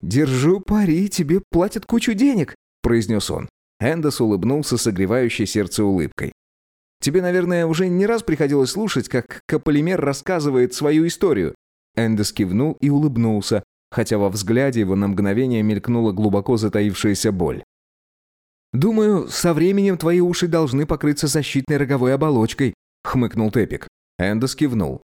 «Держу пари, тебе платят кучу денег», — произнес он. Эндос улыбнулся согревающей сердце улыбкой. «Тебе, наверное, уже не раз приходилось слушать, как Кополимер рассказывает свою историю». Эндос кивнул и улыбнулся, хотя во взгляде его на мгновение мелькнула глубоко затаившаяся боль. «Думаю, со временем твои уши должны покрыться защитной роговой оболочкой», — хмыкнул Тепик. Эндос кивнул.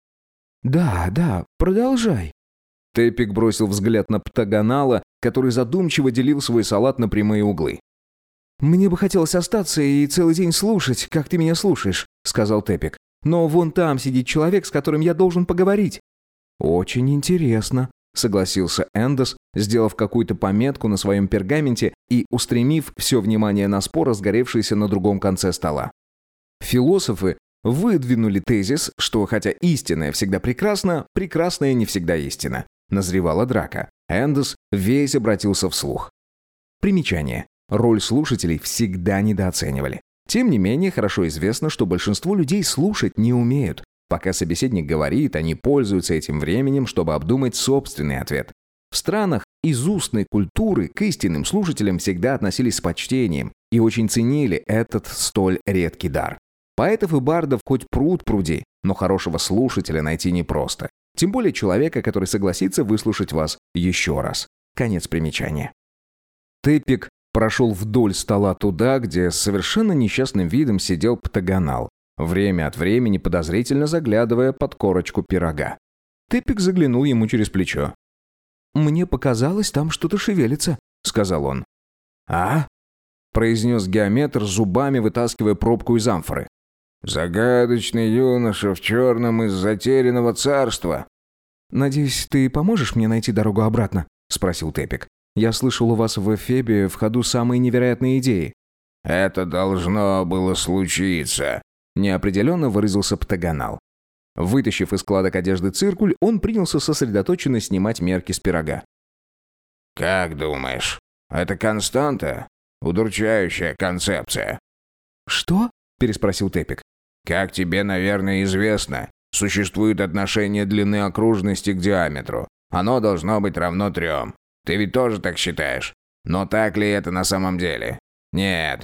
«Да, продолжай». Тепик бросил взгляд на Птагонала, который задумчиво делил свой салат на прямые углы. «Мне бы хотелось остаться и целый день слушать, как ты меня слушаешь», — сказал Тепик. «Но вон там сидит человек, с которым я должен поговорить». «Очень интересно», — согласился Эндос, сделав какую-то пометку на своем пергаменте и устремив все внимание на спор, разгоревшийся на другом конце стола. Философы выдвинули тезис, что хотя истинное всегда прекрасно, прекрасное не всегда истина. Назревала драка. Эндос весь обратился вслух. Примечание. Роль слушателей всегда недооценивали. Тем не менее, хорошо известно, что большинство людей слушать не умеют. Пока собеседник говорит, они пользуются этим временем, чтобы обдумать собственный ответ. В странах из устной культуры к истинным слушателям всегда относились с почтением и очень ценили этот столь редкий дар. Поэтов и бардов хоть пруд пруди, но хорошего слушателя найти непросто. Тем более человека, который согласится выслушать вас еще раз. Конец примечания. Тепик прошел вдоль стола туда, где с совершенно несчастным видом сидел Птагонал, время от времени подозрительно заглядывая под корочку пирога. Тепик заглянул ему через плечо. «Мне показалось, там что-то шевелится», — сказал он. «А?» — произнес геометр, зубами вытаскивая пробку из амфоры. «Загадочный юноша в черном из затерянного царства». «Надеюсь, ты поможешь мне найти дорогу обратно?» — спросил Тепик. «Я слышал, у вас в Эфебе в ходу самые невероятные идеи». «Это должно было случиться», — неопределенно выразился Птагонал. Вытащив из складок одежды циркуль, он принялся сосредоточенно снимать мерки с пирога. «Как думаешь, это константа? Удручающая концепция». «Что?» — переспросил Тепик. «Как тебе, наверное, известно, существует отношение длины окружности к диаметру. Оно должно быть равно 3. Ты ведь тоже так считаешь? Но так ли это на самом деле? Нет.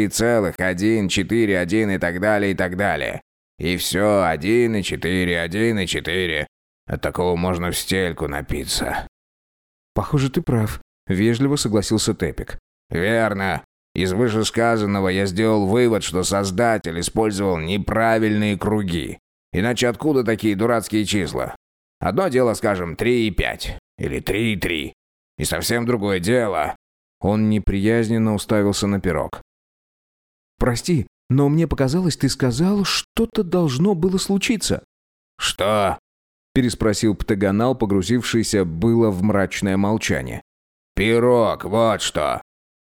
3,1, 4, 1 и так далее, и так далее. И все 1 и 4, 1 и 4. От такого можно в стельку напиться». «Похоже, ты прав», — вежливо согласился Тепик. «Верно. Из вышесказанного я сделал вывод, что создатель использовал неправильные круги. Иначе откуда такие дурацкие числа? Одно дело, скажем, 3 и 5. Или 3 и 3. И совсем другое дело». Он неприязненно уставился на пирог. «Прости, но мне показалось, ты сказал, что-то должно было случиться». «Что?» – переспросил Птагонал, погрузившийся было в мрачное молчание. «Пирог, вот что!»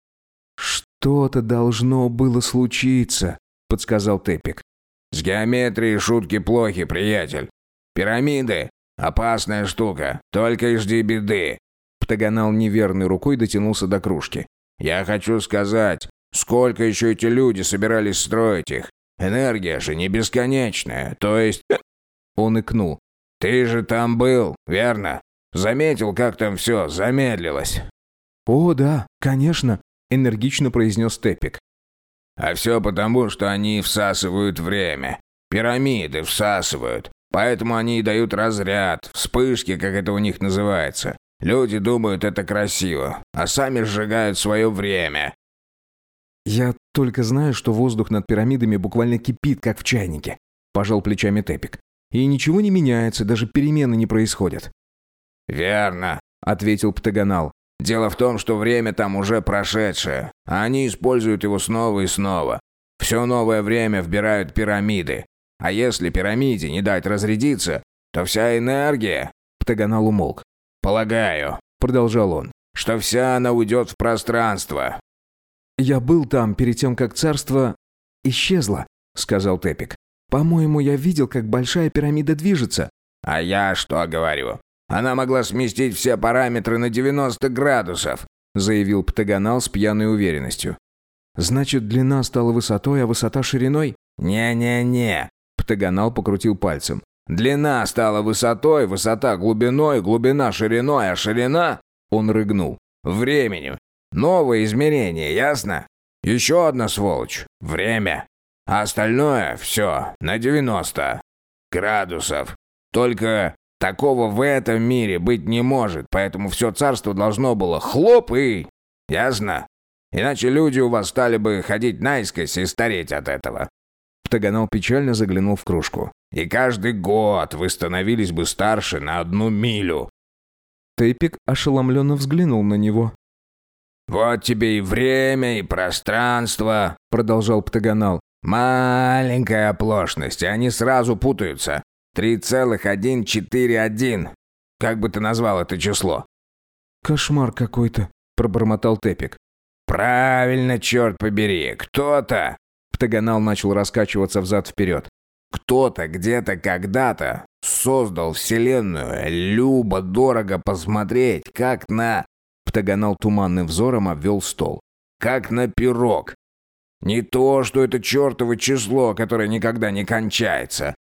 «Что-то должно было случиться», – подсказал Тепик. «С геометрией шутки плохи, приятель. Пирамиды – опасная штука, только и жди беды». Птагонал неверной рукой дотянулся до кружки. «Я хочу сказать, сколько еще эти люди собирались строить их? Энергия же не бесконечная, то есть...» Он икнул. «Ты же там был, верно? Заметил, как там все замедлилось?» «О, да, конечно», — энергично произнес Тепик. «А все потому, что они всасывают время. Пирамиды всасывают. Поэтому они и дают разряд, вспышки, как это у них называется. Люди думают, это красиво, а сами сжигают свое время». «Я только знаю, что воздух над пирамидами буквально кипит, как в чайнике», — пожал плечами Тепик. «И ничего не меняется, даже перемены не происходят». «Верно», — ответил Птагонал. «Дело в том, что время там уже прошедшее, а они используют его снова и снова. Все новое время вбирают пирамиды. А если пирамиде не дать разрядиться, то вся энергия...» Птагонал умолк. «Полагаю», — продолжал он, — «что вся она уйдет в пространство». «Я был там перед тем, как царство исчезло», — сказал Тепик. «По-моему, я видел, как большая пирамида движется». «А я что говорю? Она могла сместить все параметры на 90 градусов», — заявил Птагонал с пьяной уверенностью. «Значит, длина стала высотой, а высота шириной?» «Не-не-не», — Птагонал покрутил пальцем. «Длина стала высотой, высота глубиной, глубина шириной, а ширина...» Он рыгнул. «Времени. Новое измерение, ясно? Еще одна сволочь. Время. А остальное все на 90 градусов. Только такого в этом мире быть не может, поэтому все царство должно было хлоп и... Ясно? Иначе люди у вас стали бы ходить наискось и стареть от этого». Птаганал печально заглянул в кружку. «И каждый год вы становились бы старше на 1 милю». Тепик ошеломленно взглянул на него. «Вот тебе и время, и пространство», — продолжал Птаганал. «Маленькая оплошность, и они сразу путаются. 3,141. Как бы ты назвал это число?» «Кошмар какой-то», — пробормотал Тепик. «Правильно, черт побери, кто-то...» Птаганал начал раскачиваться взад-вперед. «Кто-то где-то когда-то создал вселенную. Любо-дорого посмотреть, как на...» Птаганал туманным взором обвел стол. «Как на пирог. Не то, что это чертово число, которое никогда не кончается.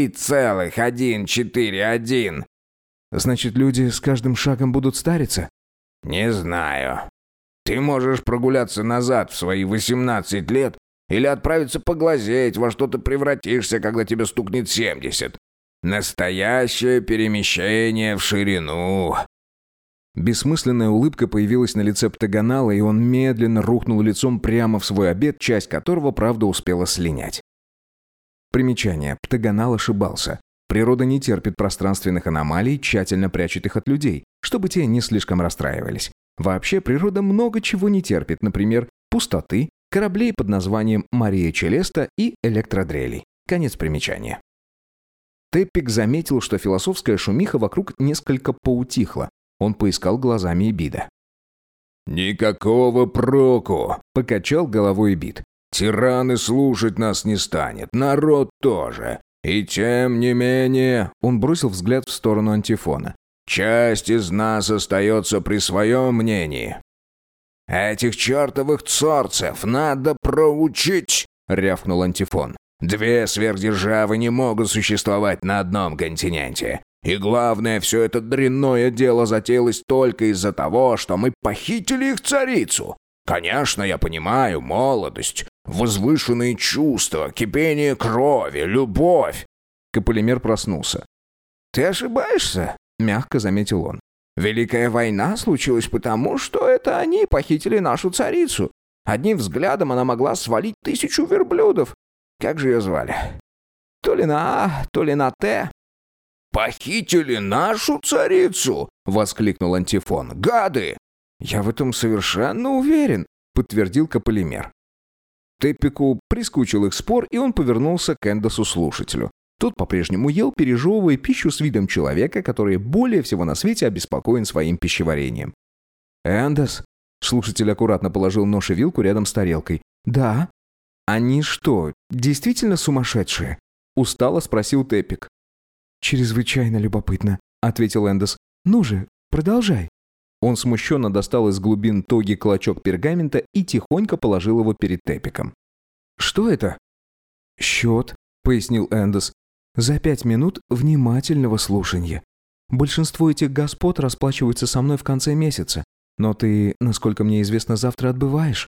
3,141. Значит, люди с каждым шагом будут стариться?» «Не знаю. Ты можешь прогуляться назад в свои 18 лет или отправиться поглазеть, во что ты превратишься, когда тебе стукнет 70. Настоящее перемещение в ширину». Бессмысленная улыбка появилась на лице Птаганала, и он медленно рухнул лицом прямо в свой обед, часть которого, правда, успела слинять. Примечание. Птаганал ошибался. Природа не терпит пространственных аномалий, тщательно прячет их от людей, чтобы те не слишком расстраивались. Вообще, природа много чего не терпит, например, пустоты, кораблей под названием «Мария Челеста» и электродрелей. Конец примечания. Тепик заметил, что философская шумиха вокруг несколько поутихла. Он поискал глазами Эбида. «Никакого проку», — покачал головой Эбид. «Тиран и слушать нас не станет, народ тоже. И тем не менее...» Он бросил взгляд в сторону Антифона. «Часть из нас остается при своем мнении. Этих чертовых цорцев надо проучить», — рявкнул Антифон. «2 сверхдержавы не могут существовать на одном континенте. И главное, все это дрянное дело затеялось только из-за того, что мы похитили их царицу. Конечно, я понимаю, молодость, возвышенные чувства, кипение крови, любовь». Каполимер проснулся. «Ты ошибаешься», — мягко заметил он. «Великая война случилась потому, что это они похитили нашу царицу. Одним взглядом она могла свалить 1000 верблюдов. Как же ее звали? То ли на А, то ли на Т». «Похитили нашу царицу!» — воскликнул Антифон. «Гады!» «Я в этом совершенно уверен», — подтвердил Каполимер. Тепику прискучил их спор, и он повернулся к Эндосу-слушателю. Тот по-прежнему ел, пережевывая пищу с видом человека, который более всего на свете обеспокоен своим пищеварением. «Эндос?» — слушатель аккуратно положил нож и вилку рядом с тарелкой. «Да». «Они что, действительно сумасшедшие?» — устало спросил Тепик. «Чрезвычайно любопытно», — ответил Эндос. «Ну же, продолжай». Он смущенно достал из глубин тоги клочок пергамента и тихонько положил его перед Тепиком. «Что это?» «Счет», — пояснил Эндос. «За 5 минут внимательного слушания. Большинство этих господ расплачиваются со мной в конце месяца. Но ты, насколько мне известно, завтра отбываешь».